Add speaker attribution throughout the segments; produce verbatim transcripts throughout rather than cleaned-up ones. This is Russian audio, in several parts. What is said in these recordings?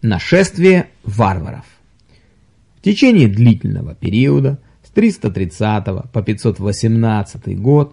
Speaker 1: Нашествие варваров. В течение длительного периода с триста тридцатого по пятьсот восемнадцатый год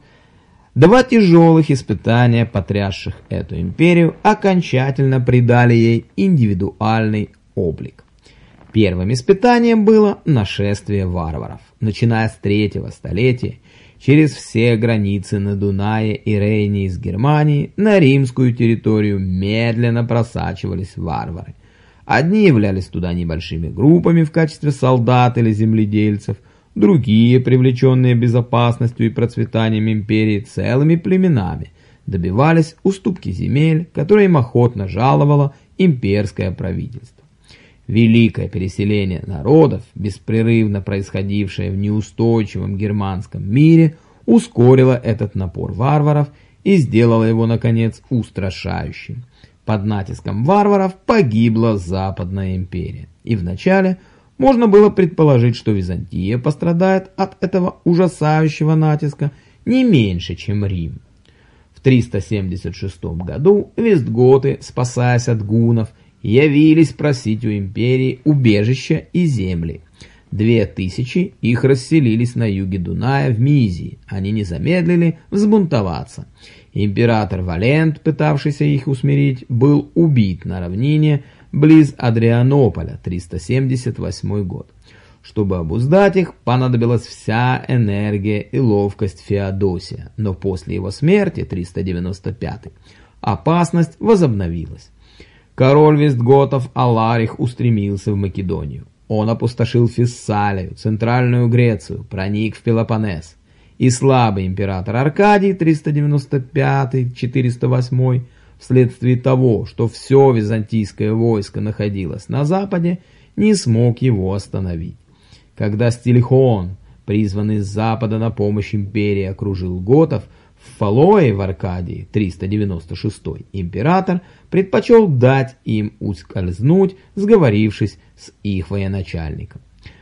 Speaker 1: два тяжелых испытания, потрясших эту империю, окончательно придали ей индивидуальный облик. Первым испытанием было нашествие варваров. Начиная с третьего столетия, через все границы на Дунае и Рейне из Германии на римскую территорию медленно просачивались варвары. Одни являлись туда небольшими группами в качестве солдат или земледельцев, другие, привлеченные безопасностью и процветанием империи, целыми племенами, добивались уступки земель, которые им охотно жаловало имперское правительство. Великое переселение народов, беспрерывно происходившее в неустойчивом германском мире, ускорило этот напор варваров и сделало его, наконец, устрашающим. Под натиском варваров погибла Западная империя, и вначале можно было предположить, что Византия пострадает от этого ужасающего натиска не меньше, чем Рим. В триста семьдесят шестом году вестготы, спасаясь от гуннов, явились просить у империи убежища и земли. Две тысячи их расселились на юге Дуная в Мизии. Они не замедлили взбунтоваться. Император Валент, пытавшийся их усмирить, был убит на равнине близ Адрианополя, триста семьдесят восьмой год. Чтобы обуздать их, понадобилась вся энергия и ловкость Феодосия, но после его смерти, триста девяносто пятый, опасность возобновилась. Король вестготов Аларих устремился в Македонию. Он опустошил Фессалию, Центральную Грецию, проник в Пелопоннес. И слабый император Аркадий, триста девяносто пятый — четыреста восьмой, вследствие того, что все византийское войско находилось на западе, не смог его остановить. Когда Стилихон, призванный с запада на помощь империи, окружил готов, в Фалое в Аркадии, триста девяносто шестой, император предпочел дать им ускользнуть, сговорившись с их военачальником.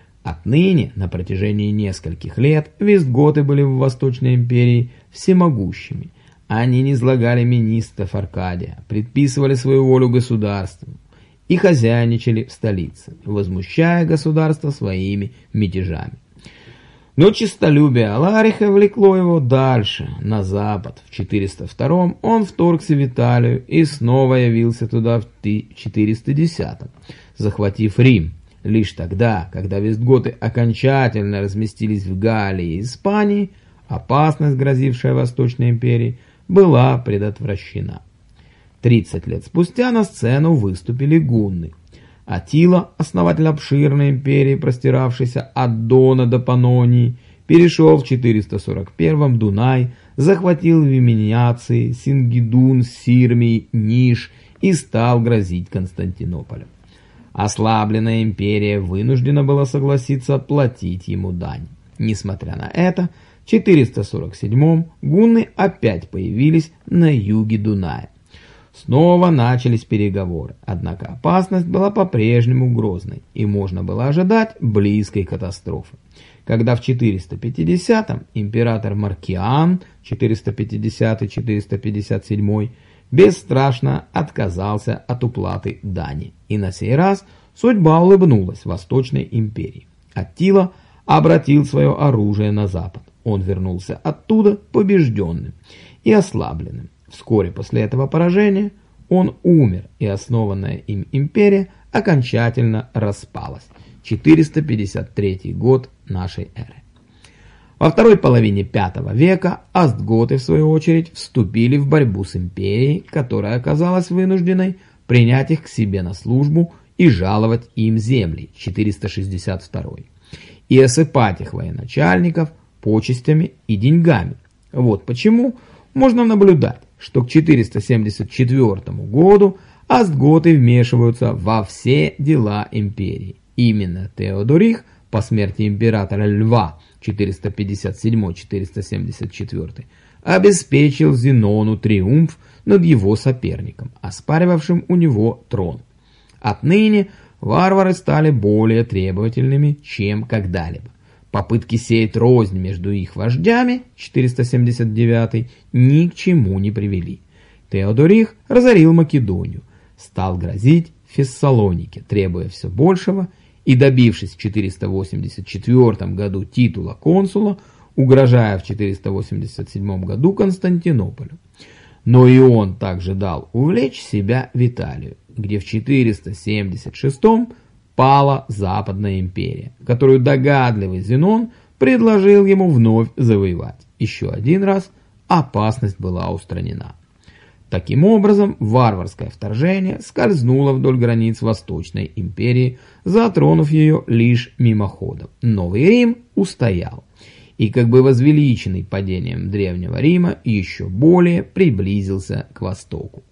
Speaker 1: Отныне, на протяжении нескольких лет, вестготы были в Восточной империи всемогущими. Они низлагали министров Аркадия, предписывали свою волю государству и хозяйничали в столице, возмущая государство своими мятежами. Но честолюбие Алариха влекло его дальше, на запад. В четыреста втором он вторгся в Италию и снова явился туда в четыреста десятом, захватив Рим. Лишь тогда, когда вестготы окончательно разместились в Галлии и Испании, опасность, грозившая Восточной империи, была предотвращена. тридцать лет спустя на сцену выступили гунны. Аттила, основатель обширной империи, простиравшейся от Дона до Панонии, перешел в четыреста сорок первом Дунай, захватил Вимениации, Сингидун, Сирмий, Ниш и стал грозить Константинополю. Ослабленная империя вынуждена была согласиться платить ему дань. Несмотря на это, в четыреста сорок седьмом гунны опять появились на юге Дуная. Снова начались переговоры, однако опасность была по-прежнему грозной, и можно было ожидать близкой катастрофы. Когда в четыреста пятидесятом император Маркиан, четыреста пятидесятый — четыреста пятьдесят седьмой, бесстрашно отказался от уплаты дани, и на сей раз судьба улыбнулась Восточной империи. Аттила обратил свое оружие на запад. Он вернулся оттуда побежденным и ослабленным. Вскоре после этого поражения он умер, и основанная им империя окончательно распалась. четыреста пятьдесят третий год нашей эры. Во второй половине пятого века остготы, в свою очередь, вступили в борьбу с империей, которая оказалась вынужденной принять их к себе на службу и жаловать им земли, четыреста шестьдесят второй, и осыпать их военачальников почестями и деньгами. Вот почему можно наблюдать, что к четыреста семьдесят четвёртому году остготы вмешиваются во все дела империи. Именно Теодорих по смерти императора Льва четыреста пятьдесят седьмой — четыреста семьдесят четвёртый обеспечил Зенону триумф над его соперником, оспаривавшим у него трон. Отныне варвары стали более требовательными, чем когда-либо. Попытки сеять рознь между их вождями, четыреста семьдесят девятый, ни к чему не привели. Теодорих разорил Македонию, стал грозить Фессалонике, требуя все большего, и, добившись в четыреста восемьдесят четвёртом году титула консула, угрожая в четыреста восемьдесят седьмом году Константинополю. Но и он также дал увлечь себя в Италию, где в четыреста семьдесят шестом пала Западная империя, которую догадливый Зенон предложил ему вновь завоевать. Еще один раз опасность была устранена. Таким образом, варварское вторжение скользнуло вдоль границ Восточной империи, затронув ее лишь мимоходом. Новый Рим устоял и, как бы возвеличенный падением Древнего Рима, еще более приблизился к Востоку.